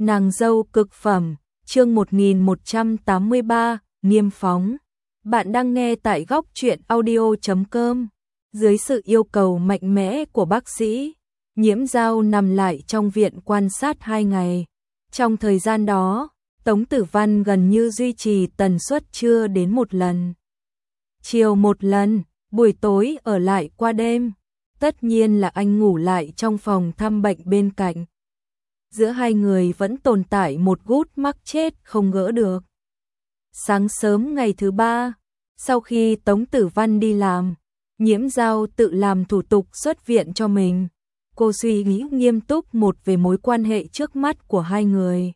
Nàng dâu cực phẩm, chương 1183, Niêm Phóng. Bạn đang nghe tại góc truyện audio.com. Dưới sự yêu cầu mạnh mẽ của bác sĩ, Nhiễm Dao nằm lại trong viện quan sát 2 ngày. Trong thời gian đó, Tống Tử Văn gần như duy trì tần suất trưa đến một lần. Chiều một lần, buổi tối ở lại qua đêm. Tất nhiên là anh ngủ lại trong phòng thăm bệnh bên cạnh. Giữa hai người vẫn tồn tại một gút mắc chết không gỡ được. Sáng sớm ngày thứ 3, sau khi Tống Tử Văn đi làm, Nhiễm Dao tự làm thủ tục xuất viện cho mình. Cô suy nghĩ nghiêm túc một về mối quan hệ trước mắt của hai người.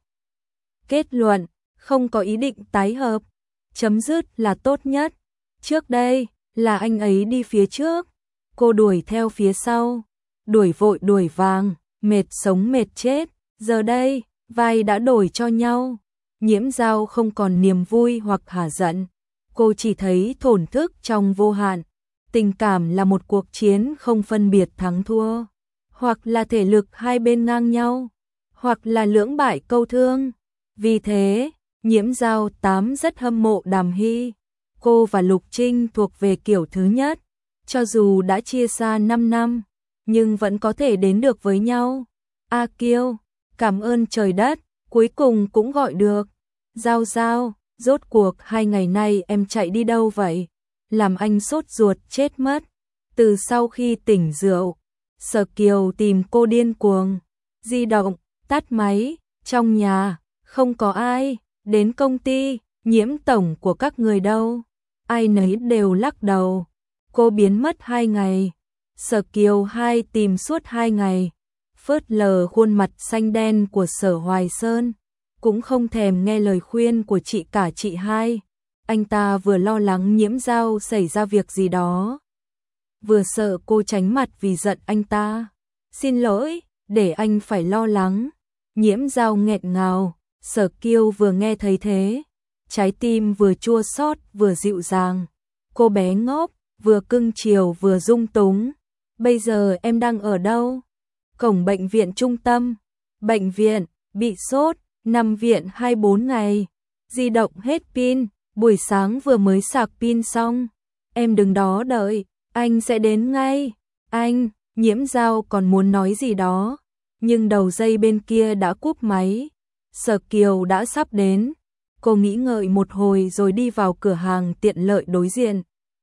Kết luận, không có ý định tái hợp, chấm dứt là tốt nhất. Trước đây, là anh ấy đi phía trước, cô đuổi theo phía sau, đuổi vội đuổi vàng, mệt sống mệt chết. Giờ đây, vai đã đổi cho nhau. Nhiễm Dao không còn niềm vui hoặc hả giận, cô chỉ thấy thổn thức trong vô hạn. Tình cảm là một cuộc chiến không phân biệt thắng thua, hoặc là thể lực hai bên ngang nhau, hoặc là lưỡng bại câu thương. Vì thế, Nhiễm Dao rất hâm mộ Đàm Hy. Cô và Lục Trinh thuộc về kiểu thứ nhất, cho dù đã chia xa 5 năm, nhưng vẫn có thể đến được với nhau. A Kiêu, cảm ơn trời đất, cuối cùng cũng gọi được. Dao Dao, rốt cuộc 2 ngày nay em chạy đi đâu vậy? Làm anh sốt ruột chết mất. Từ sau khi tỉnh rượu, Sở Kiều tìm cô điên cuồng. Di động, tắt máy, trong nhà, không có ai. Đến công ty, Nhiễm tổng của các người đâu? Ai nấy đều lắc đầu. Cô biến mất 2 ngày. Sở Kiều tìm suốt 2 ngày. Phớt lờ khuôn mặt xanh đen của Sở Hoài Sơn, cũng không thèm nghe lời khuyên của chị hai. Anh ta vừa lo lắng Nhiễm Dao xảy ra việc gì đó, vừa sợ cô tránh mặt vì giận anh ta. Xin lỗi, để anh phải lo lắng. Nhiễm Dao nghẹn ngào. Sở Kiêu vừa nghe thấy thế, trái tim vừa chua xót vừa dịu dàng. Cô bé ngốc, vừa cưng chiều vừa dung túng. Bây giờ em đang ở đâu? Cổng bệnh viện trung tâm. Bệnh viện, bị sốt, nằm viện 24 ngày. Di động hết pin, buổi sáng vừa mới sạc pin xong. Em đứng đó đợi, anh sẽ đến ngay. Anh, Nhiễm Dao còn muốn nói gì đó, nhưng đầu dây bên kia đã cúp máy. Sở Kiều đã sắp đến. Cô nghĩ ngợi một hồi rồi đi vào cửa hàng tiện lợi đối diện,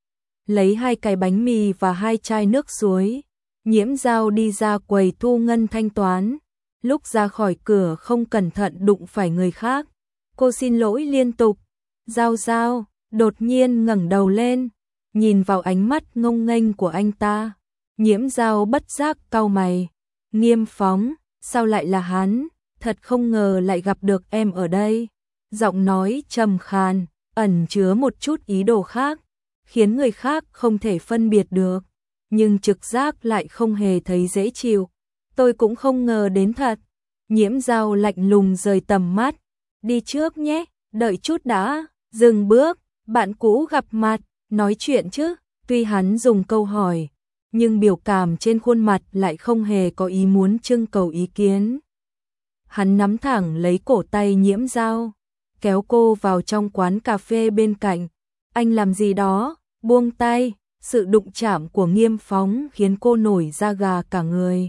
lấy 2 cái bánh mì và 2 chai nước suối. Nhiễm Dao đi ra quầy thu ngân thanh toán. Lúc ra khỏi cửa không cẩn thận đụng phải người khác. Cô xin lỗi liên tục. Dao Dao, đột nhiên ngẩng đầu lên, nhìn vào ánh mắt ngông nghênh của anh ta. Nhiễm Dao bất giác cau mày. Niêm Phóng, sao lại là hắn? Thật không ngờ lại gặp được em ở đây. Giọng nói trầm khàn, ẩn chứa một chút ý đồ khác, khiến người khác không thể phân biệt được, nhưng trực giác lại không hề thấy dễ chịu. Tôi cũng không ngờ đến thật. Nhiễm Dao lạnh lùng rời tầm mắt. Đi trước nhé, đợi chút đã. Dừng bước, bạn cũ gặp mặt, nói chuyện chứ. Tuy hắn dùng câu hỏi, nhưng biểu cảm trên khuôn mặt lại không hề có ý muốn trưng cầu ý kiến. Hắn nắm thẳng lấy cổ tay Nhiễm Dao, kéo cô vào trong quán cà phê bên cạnh. Anh làm gì đó? Buông tay. Sự đụng chạm của Niêm Phóng khiến cô nổi da gà cả người.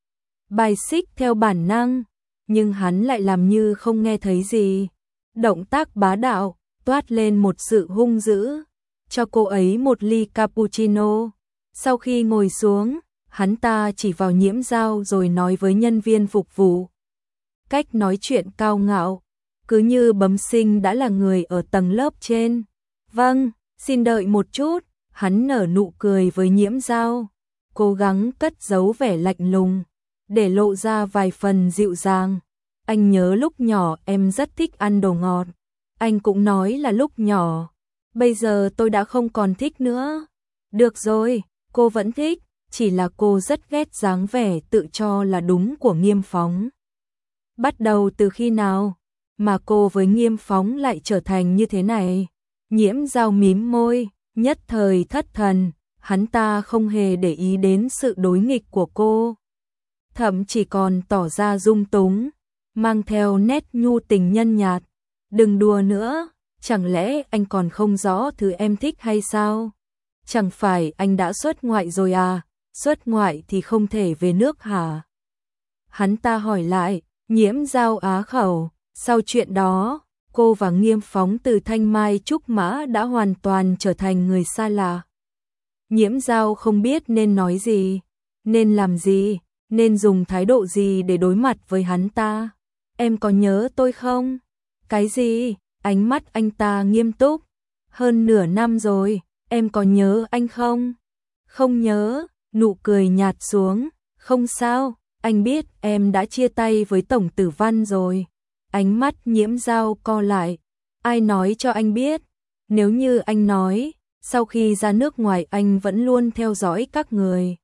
Bài xích theo bản năng, nhưng hắn lại làm như không nghe thấy gì. Động tác bá đạo, toát lên một sự hung dữ. Cho cô ấy một ly cappuccino. Sau khi ngồi xuống, hắn ta chỉ vào Nhiễm Dao rồi nói với nhân viên phục vụ. Cách nói chuyện cao ngạo, cứ như bẩm sinh đã là người ở tầng lớp trên. Vâng, xin đợi một chút. Hắn nở nụ cười với Nhiễm Dao, cố gắng cất giấu vẻ lạnh lùng, để lộ ra vài phần dịu dàng. Anh nhớ lúc nhỏ em rất thích ăn đồ ngọt. Anh cũng nói là lúc nhỏ. Bây giờ tôi đã không còn thích nữa. Được rồi, cô vẫn thích, chỉ là cô rất ghét dáng vẻ tự cho là đúng của Niêm Phóng. Bắt đầu từ khi nào mà cô với Niêm Phóng lại trở thành như thế này? Nhiễm Dao mím môi, nhất thời thất thần. Hắn ta không hề để ý đến sự đối nghịch của cô, thậm chỉ còn tỏ ra dung túng. mang theo nét nhu tình nhân nhạt. Đừng đùa nữa, chẳng lẽ anh còn không rõ thứ em thích hay sao? Chẳng phải anh đã xuất ngoại rồi à? Xuất ngoại thì không thể về nước hả? Hắn ta hỏi lại. Nhiễm Dao á khẩu. Sau chuyện đó, cô và Nghiêm Phóng từ Thanh Mai Trúc Mã đã hoàn toàn trở thành người xa lạ. Nhiễm Dao không biết nên nói gì, nên làm gì, nên dùng thái độ gì để đối mặt với hắn ta. Em có nhớ tôi không? Cái gì? Ánh mắt anh ta nghiêm túc. Hơn nửa năm rồi, em có nhớ anh không? Không nhớ, nụ cười nhạt xuống. Không sao, anh biết em đã chia tay với Tổng Tử Văn rồi. Ánh mắt Nhiễm Dao co lại. Ai nói cho anh biết? Nếu như anh nói, sau khi ra nước ngoài anh vẫn luôn theo dõi các người.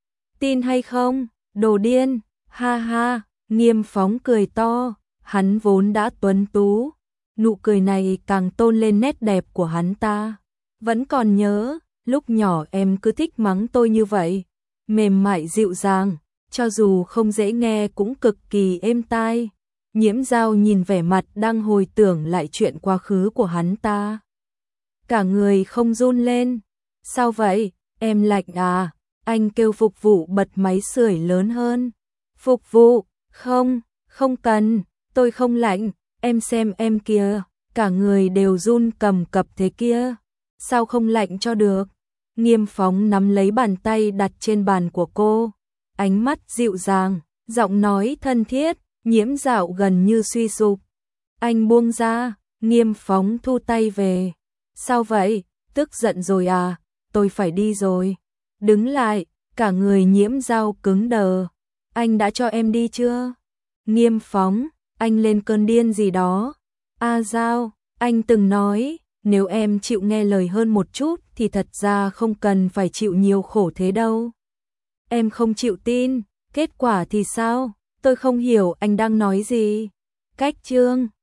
Tin hay không? Đồ điên, ha ha, Nghiêm Phóng cười to, hắn vốn đã tuấn tú. Nụ cười này càng tôn lên nét đẹp của hắn ta. Vẫn còn nhớ, lúc nhỏ em cứ thích mắng tôi như vậy. Mềm mại dịu dàng, cho dù không dễ nghe cũng cực kỳ êm tai. Nhiễm Dao nhìn vẻ mặt đang hồi tưởng lại chuyện quá khứ của hắn ta. Cả người không run lên. Sao vậy, em lạnh à? Anh kêu phục vụ bật máy sưởi lớn hơn. Phục vụ, không, không cần, tôi không lạnh, em xem em kìa, cả người đều run cầm cập thế kia. Sao không lạnh cho được? Nghiêm Phóng nắm lấy bàn tay đặt trên bàn của cô. Ánh mắt dịu dàng, giọng nói thân thiết. Nhiễm Dao gần như suy sụp. Anh buông ra, Nghiêm Phóng thu tay về. Sao vậy, tức giận rồi à? Tôi phải đi rồi. Đứng lại, cả người Nhiễm Dao cứng đờ. Anh đã cho em đi chưa? Nghiêm Phóng, anh lên cơn điên gì đó. Dao, anh từng nói, nếu em chịu nghe lời hơn một chút thì thật ra không cần phải chịu nhiều khổ thế đâu. Em không chịu tin, kết quả thì sao? Tôi không hiểu anh đang nói gì. Cách chương